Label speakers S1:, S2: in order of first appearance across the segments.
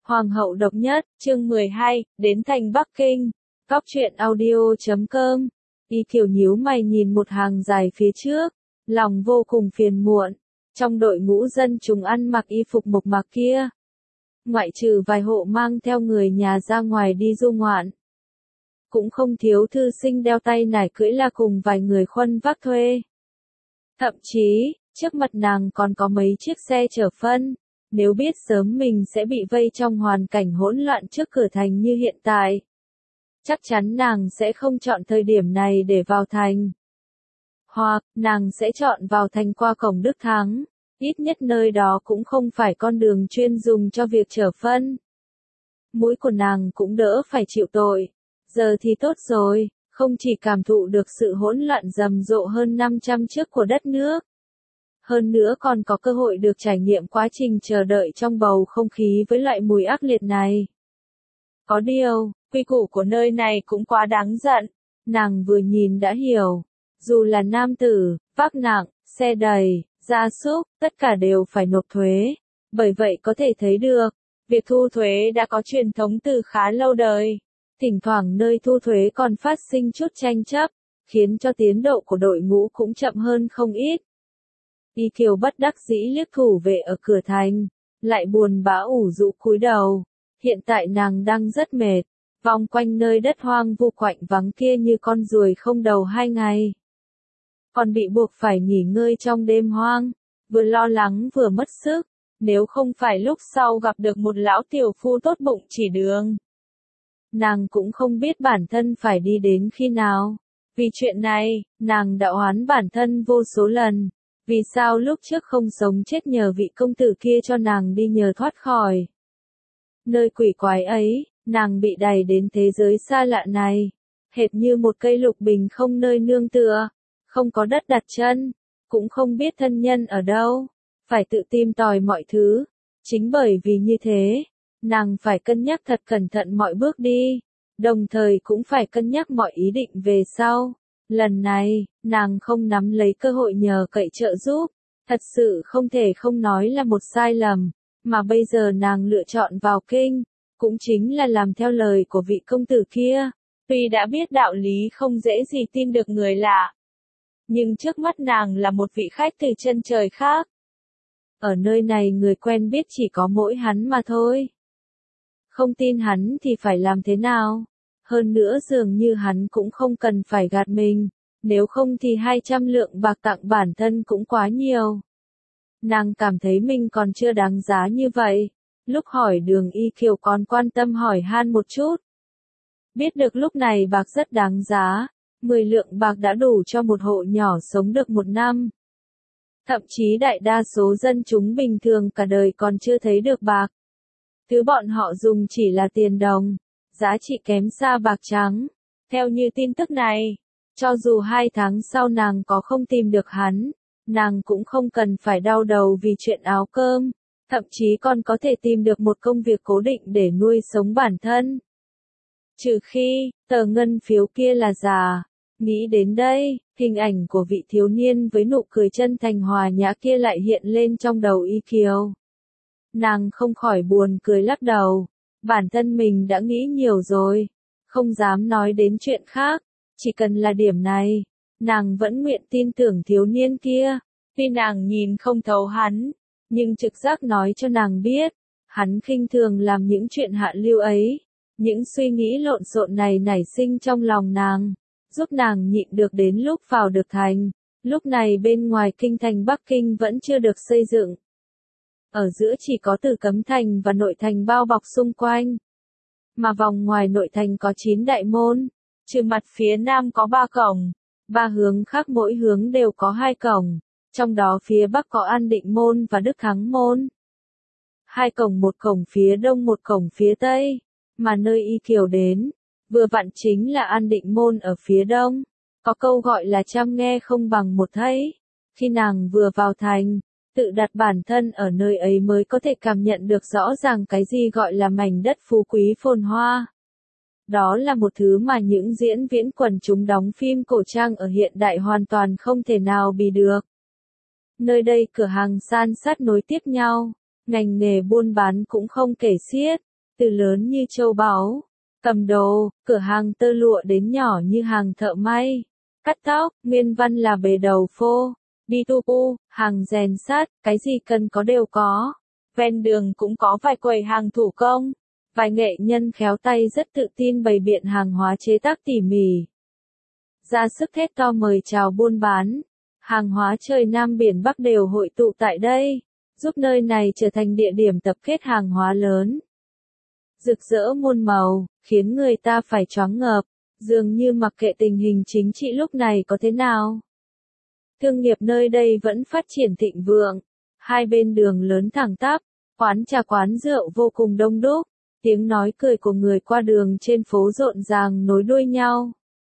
S1: Hoàng hậu độc nhất, chương 12, đến thành Bắc Kinh. Góc truyện audio.com. Y Kiều nhíu mày nhìn một hàng dài phía trước, lòng vô cùng phiền muộn. Trong đội ngũ dân chúng ăn mặc y phục mộc mạc kia, ngoại trừ vài hộ mang theo người nhà ra ngoài đi du ngoạn, cũng không thiếu thư sinh đeo tay nải cưỡi la cùng vài người khuân vác thuê. Thậm chí, trước mặt nàng còn có mấy chiếc xe chở phân. Nếu biết sớm mình sẽ bị vây trong hoàn cảnh hỗn loạn trước cửa thành như hiện tại, chắc chắn nàng sẽ không chọn thời điểm này để vào thành. Hoặc, nàng sẽ chọn vào thành qua cổng Đức Thắng, ít nhất nơi đó cũng không phải con đường chuyên dùng cho việc chở phân. Mũi của nàng cũng đỡ phải chịu tội. Giờ thì tốt rồi, không chỉ cảm thụ được sự hỗn loạn rầm rộ hơn 500 trước của đất nước, hơn nữa còn có cơ hội được trải nghiệm quá trình chờ đợi trong bầu không khí với loại mùi ác liệt này. Có điều, quy củ của nơi này cũng quá đáng giận. Nàng vừa nhìn đã hiểu, dù là nam tử, vác nặng, xe đầy, gia súc, tất cả đều phải nộp thuế. Bởi vậy có thể thấy được, việc thu thuế đã có truyền thống từ khá lâu đời. Thỉnh thoảng nơi thu thuế còn phát sinh chút tranh chấp, khiến cho tiến độ của đội ngũ cũng chậm hơn không ít. Y Kiều bất đắc dĩ liếc thủ vệ ở cửa thành, lại buồn bã ủ rũ cúi đầu. Hiện tại nàng đang rất mệt, vòng quanh nơi đất hoang vu quạnh vắng kia như con ruồi không đầu 2 ngày. Còn bị buộc phải nghỉ ngơi trong đêm hoang, vừa lo lắng vừa mất sức, nếu không phải lúc sau gặp được một lão tiểu phu tốt bụng chỉ đường. Nàng cũng không biết bản thân phải đi đến khi nào. Vì chuyện này, nàng đã oán bản thân vô số lần. Vì sao lúc trước không sống chết nhờ vị công tử kia cho nàng đi nhờ thoát khỏi nơi quỷ quái ấy, nàng bị đày đến thế giới xa lạ này, hệt như một cây lục bình không nơi nương tựa, không có đất đặt chân, cũng không biết thân nhân ở đâu, phải tự tìm tòi mọi thứ. Chính bởi vì như thế, nàng phải cân nhắc thật cẩn thận mọi bước đi, đồng thời cũng phải cân nhắc mọi ý định về sau. Lần này, nàng không nắm lấy cơ hội nhờ cậy trợ giúp, thật sự không thể không nói là một sai lầm, mà bây giờ nàng lựa chọn vào kinh, cũng chính là làm theo lời của vị công tử kia. Tuy đã biết đạo lý không dễ gì tin được người lạ, nhưng trước mắt nàng là một vị khách từ chân trời khác. Ở nơi này người quen biết chỉ có mỗi hắn mà thôi. Không tin hắn thì phải làm thế nào? Hơn nữa dường như hắn cũng không cần phải gạt mình, nếu không thì 200 lượng bạc tặng bản thân cũng quá nhiều. Nàng cảm thấy mình còn chưa đáng giá như vậy. Lúc hỏi đường Y Kiều còn quan tâm hỏi han một chút. Biết được lúc này bạc rất đáng giá, 10 lượng bạc đã đủ cho một hộ nhỏ sống được 1 năm. Thậm chí đại đa số dân chúng bình thường cả đời còn chưa thấy được bạc. Thứ bọn họ dùng chỉ là tiền đồng, giá trị kém xa bạc trắng. Theo như tin tức này, cho dù 2 tháng sau nàng có không tìm được hắn, nàng cũng không cần phải đau đầu vì chuyện áo cơm, thậm chí còn có thể tìm được một công việc cố định để nuôi sống bản thân. Trừ khi, tờ ngân phiếu kia là giả. Nghĩ đến đây, hình ảnh của vị thiếu niên với nụ cười chân thành hòa nhã kia lại hiện lên trong đầu Y Kiều. Nàng không khỏi buồn cười lắc đầu. Bản thân mình đã nghĩ nhiều rồi, không dám nói đến chuyện khác, chỉ cần là điểm này, nàng vẫn nguyện tin tưởng thiếu niên kia. Tuy nàng nhìn không thấu hắn, nhưng trực giác nói cho nàng biết, hắn khinh thường làm những chuyện hạ lưu ấy. Những suy nghĩ lộn xộn này nảy sinh trong lòng nàng, giúp nàng nhịn được đến lúc vào được thành. Lúc này bên ngoài kinh thành Bắc Kinh vẫn chưa được xây dựng. Ở giữa chỉ có Tử Cấm Thành và nội thành bao bọc xung quanh. Mà vòng ngoài nội thành có 9 đại môn, trừ mặt phía nam có 3 cổng, 3 hướng khác mỗi hướng đều có 2 cổng, trong đó phía bắc có An Định Môn và Đức Thắng Môn. 2 cổng, một cổng phía đông một cổng phía tây, mà nơi Y Kiều đến, vừa vặn chính là An Định Môn ở phía đông. Có câu gọi là trăm nghe không bằng một thấy. Khi nàng vừa vào thành, tự đặt bản thân ở nơi ấy mới có thể cảm nhận được rõ ràng cái gì gọi là mảnh đất phú quý phồn hoa. Đó là một thứ mà những diễn viên quần chúng đóng phim cổ trang ở hiện đại hoàn toàn không thể nào bì được. Nơi đây cửa hàng san sát nối tiếp nhau, ngành nghề buôn bán cũng không kể xiết, từ lớn như châu báu, cầm đồ, cửa hàng tơ lụa đến nhỏ như hàng thợ may, cắt tóc, nguyên văn là bề đầu phô, B2B, hàng rèn sắt, cái gì cần có đều có. Ven đường cũng có vài quầy hàng thủ công, vài nghệ nhân khéo tay rất tự tin bày biện hàng hóa chế tác tỉ mỉ. Ra sức thét to mời chào buôn bán, hàng hóa trời Nam biển Bắc đều hội tụ tại đây, giúp nơi này trở thành địa điểm tập kết hàng hóa lớn. Rực rỡ muôn màu, khiến người ta phải choáng ngợp, dường như mặc kệ tình hình chính trị lúc này có thế nào. Thương nghiệp nơi đây vẫn phát triển thịnh vượng, hai bên đường lớn thẳng tắp, quán trà quán rượu vô cùng đông đúc, tiếng nói cười của người qua đường trên phố rộn ràng nối đuôi nhau.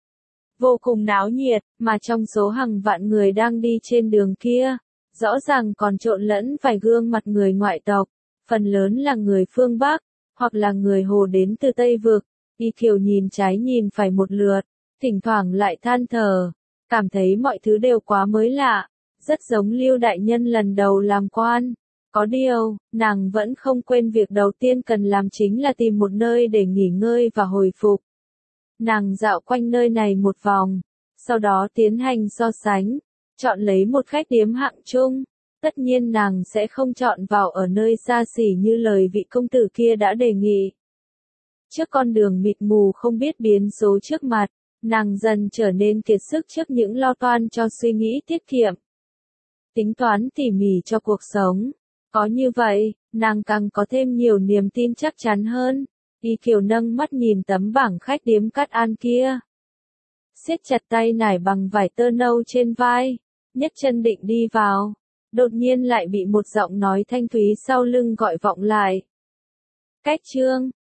S1: Vô cùng náo nhiệt, mà trong số hàng vạn người đang đi trên đường kia, rõ ràng còn trộn lẫn vài gương mặt người ngoại tộc, phần lớn là người phương Bắc, hoặc là người Hồ đến từ Tây Vực. Y Kiều nhìn trái nhìn phải một lượt, thỉnh thoảng lại than thở, cảm thấy mọi thứ đều quá mới lạ, rất giống Lưu đại nhân lần đầu làm quan. Có điều, nàng vẫn không quên việc đầu tiên cần làm chính là tìm một nơi để nghỉ ngơi và hồi phục. Nàng dạo quanh nơi này một vòng, sau đó tiến hành so sánh, chọn lấy một khách điếm hạng trung. Tất nhiên nàng sẽ không chọn vào ở nơi xa xỉ như lời vị công tử kia đã đề nghị. Trước con đường mịt mù không biết biến số trước mặt, nàng dần trở nên kiệt sức trước những lo toan cho suy nghĩ tiết kiệm. Tính toán tỉ mỉ cho cuộc sống. Có như vậy, nàng càng có thêm nhiều niềm tin chắc chắn hơn. Y Kiều nâng mắt nhìn tấm bảng khách điếm Cát An kia. Siết chặt tay nải bằng vải tơ nâu trên vai, nhấc chân định đi vào. Đột nhiên lại bị một giọng nói thanh thúy sau lưng gọi vọng lại. Cách trương,